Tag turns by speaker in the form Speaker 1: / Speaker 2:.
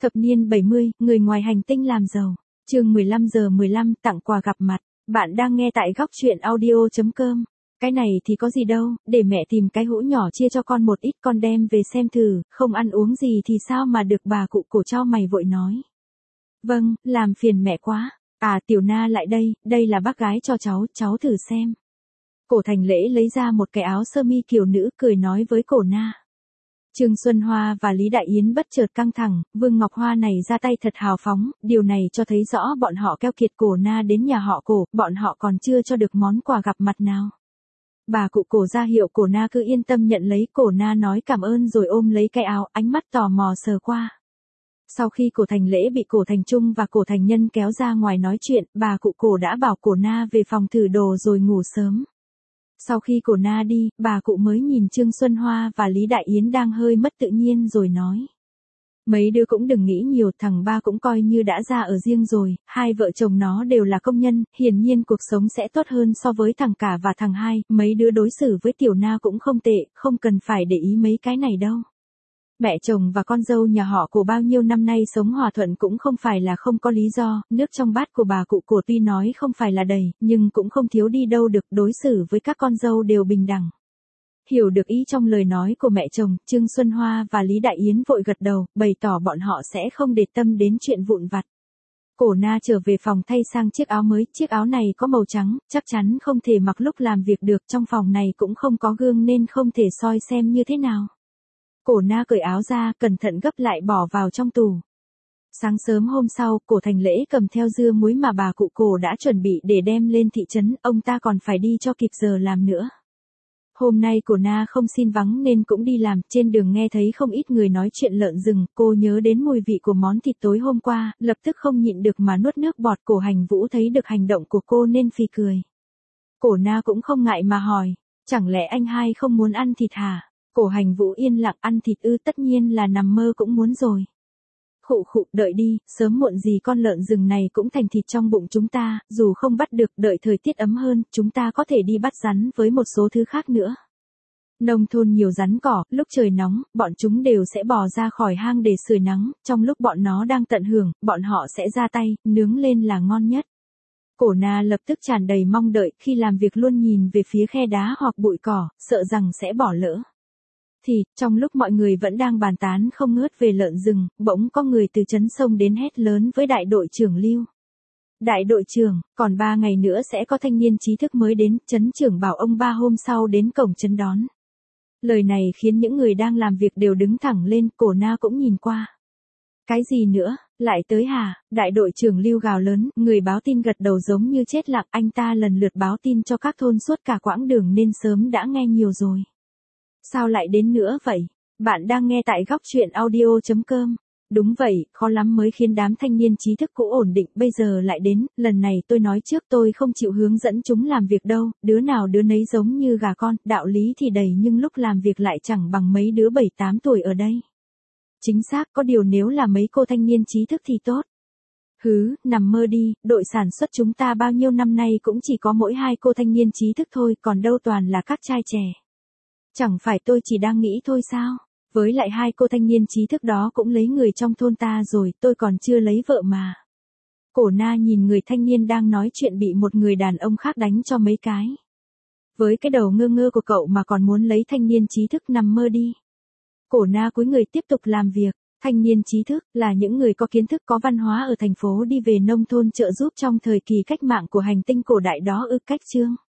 Speaker 1: Thập niên 70, người ngoài hành tinh làm giàu. Chương 15:15 tặng quà gặp mặt. Bạn đang nghe tại góc truyện audio.com. Cái này thì có gì đâu, để mẹ tìm cái hũ nhỏ chia cho con một ít, con đem về xem thử, không ăn uống gì thì sao mà được. Bà cụ cổ chau mày vội nói. Vâng, làm phiền mẹ quá. À, Tiểu Na lại đây, đây là bác gái cho cháu thử xem. Cổ Thành Lễ lấy ra một cái áo sơ mi kiều nữ, cười nói với Cổ Na. Trương Xuân Hoa và Lý Đại Yến bất chợt căng thẳng, Vương Ngọc Hoa này ra tay thật hào phóng, điều này cho thấy rõ bọn họ keo kiệt Cổ Na đến nhà họ Cổ, bọn họ còn chưa cho được món quà gặp mặt nào. Bà cụ Cổ ra hiệu Cổ Na cứ yên tâm nhận lấy. Cổ Na nói cảm ơn rồi ôm lấy cái áo, ánh mắt tò mò sờ qua. Sau khi Cổ Thành Lễ bị Cổ Thành Trung và Cổ Thành Nhân kéo ra ngoài nói chuyện, bà cụ Cổ đã bảo Cổ Na về phòng thử đồ rồi ngủ sớm. Sau khi Cổ Na đi, bà cụ mới nhìn Trương Xuân Hoa và Lý Đại Yến đang hơi mất tự nhiên rồi nói. Mấy đứa cũng đừng nghĩ nhiều, thằng ba cũng coi như đã ra ở riêng rồi, hai vợ chồng nó đều là công nhân, hiển nhiên cuộc sống sẽ tốt hơn so với thằng cả và thằng hai, mấy đứa đối xử với Tiểu Na cũng không tệ, không cần phải để ý mấy cái này đâu. Mẹ chồng và con dâu nhà họ Cổ bao nhiêu năm nay sống hòa thuận cũng không phải là không có lý do, nước trong bát của bà cụ Cổ tuy nói không phải là đầy, nhưng cũng không thiếu đi đâu được, đối xử với các con dâu đều bình đẳng. Hiểu được ý trong lời nói của mẹ chồng, Trương Xuân Hoa và Lý Đại Yến vội gật đầu, bày tỏ bọn họ sẽ không để tâm đến chuyện vụn vặt. Cổ Na trở về phòng thay sang chiếc áo mới, chiếc áo này có màu trắng, chắc chắn không thể mặc lúc làm việc được, trong phòng này cũng không có gương nên không thể soi xem như thế nào. Cổ Na cởi áo ra, cẩn thận gấp lại bỏ vào trong tủ. Sáng sớm hôm sau, Cổ Thành Lễ cầm theo dưa muối mà bà cụ Cổ đã chuẩn bị để đem lên thị trấn, ông ta còn phải đi cho kịp giờ làm nữa. Hôm nay Cổ Na không xin vắng nên cũng đi làm, trên đường nghe thấy không ít người nói chuyện lợn rừng, cô nhớ đến mùi vị của món thịt tối hôm qua, lập tức không nhịn được mà nuốt nước bọt. Cổ Hành Vũ thấy được hành động của cô nên phì cười. Cổ Na cũng không ngại mà hỏi, chẳng lẽ anh hai không muốn ăn thịt hả? Cổ Hành Vũ yên lặng, ăn thịt ư? Tất nhiên là nằm mơ cũng muốn rồi. Khụ khụ, đợi đi, sớm muộn gì con lợn rừng này cũng thành thịt trong bụng chúng ta, dù không bắt được, đợi thời tiết ấm hơn, chúng ta có thể đi bắt rắn với một số thứ khác nữa. Nông thôn nhiều rắn cỏ, lúc trời nóng, bọn chúng đều sẽ bò ra khỏi hang để sưởi nắng, trong lúc bọn nó đang tận hưởng, bọn họ sẽ ra tay, nướng lên là ngon nhất. Cổ Na lập tức tràn đầy mong đợi, khi làm việc luôn nhìn về phía khe đá hoặc bụi cỏ, sợ rằng sẽ bỏ lỡ. Thì, trong lúc mọi người vẫn đang bàn tán không ngớt về lợn rừng, bỗng có người từ trấn sông đến hét lớn với đại đội trưởng Lưu. Đại đội trưởng, còn 3 ngày nữa sẽ có thanh niên trí thức mới đến, trấn trưởng bảo ông 3 hôm sau đến cổng trấn đón. Lời này khiến những người đang làm việc đều đứng thẳng lên. Cổ Na cũng nhìn qua. Cái gì nữa, lại tới hả? Đại đội trưởng Lưu gào lớn, người báo tin gật đầu giống như chết lặng, anh ta lần lượt báo tin cho các thôn suốt cả quãng đường nên sớm đã nghe nhiều rồi. Sao lại đến nữa vậy? Bạn đang nghe tại góc truyện audio.com. Đúng vậy, khó lắm mới khiến đám thanh niên trí thức cũ ổn định, bây giờ lại đến, lần này tôi nói trước tôi không chịu hướng dẫn chúng làm việc đâu, đứa nào đứa nấy giống như gà con, đạo lý thì đầy nhưng lúc làm việc lại chẳng bằng mấy đứa 7-8 tuổi ở đây. Chính xác, có điều nếu là mấy cô thanh niên trí thức thì tốt. Hứ, nằm mơ đi, đội sản xuất chúng ta bao nhiêu năm nay cũng chỉ có mỗi 2 cô thanh niên trí thức thôi, còn đâu toàn là các trai trẻ. Chẳng phải tôi chỉ đang nghĩ thôi sao? Với lại 2 cô thanh niên trí thức đó cũng lấy người trong thôn ta rồi, tôi còn chưa lấy vợ mà. Cổ Na nhìn người thanh niên đang nói chuyện bị một người đàn ông khác đánh cho mấy cái. Với cái đầu ngơ ngơ của cậu mà còn muốn lấy thanh niên trí thức, nằm mơ đi. Cổ Na cúi người tiếp tục làm việc. Thanh niên trí thức là những người có kiến thức, có văn hóa ở thành phố đi về nông thôn trợ giúp trong thời kỳ cách mạng của hành tinh cổ đại đó ư? Cách chương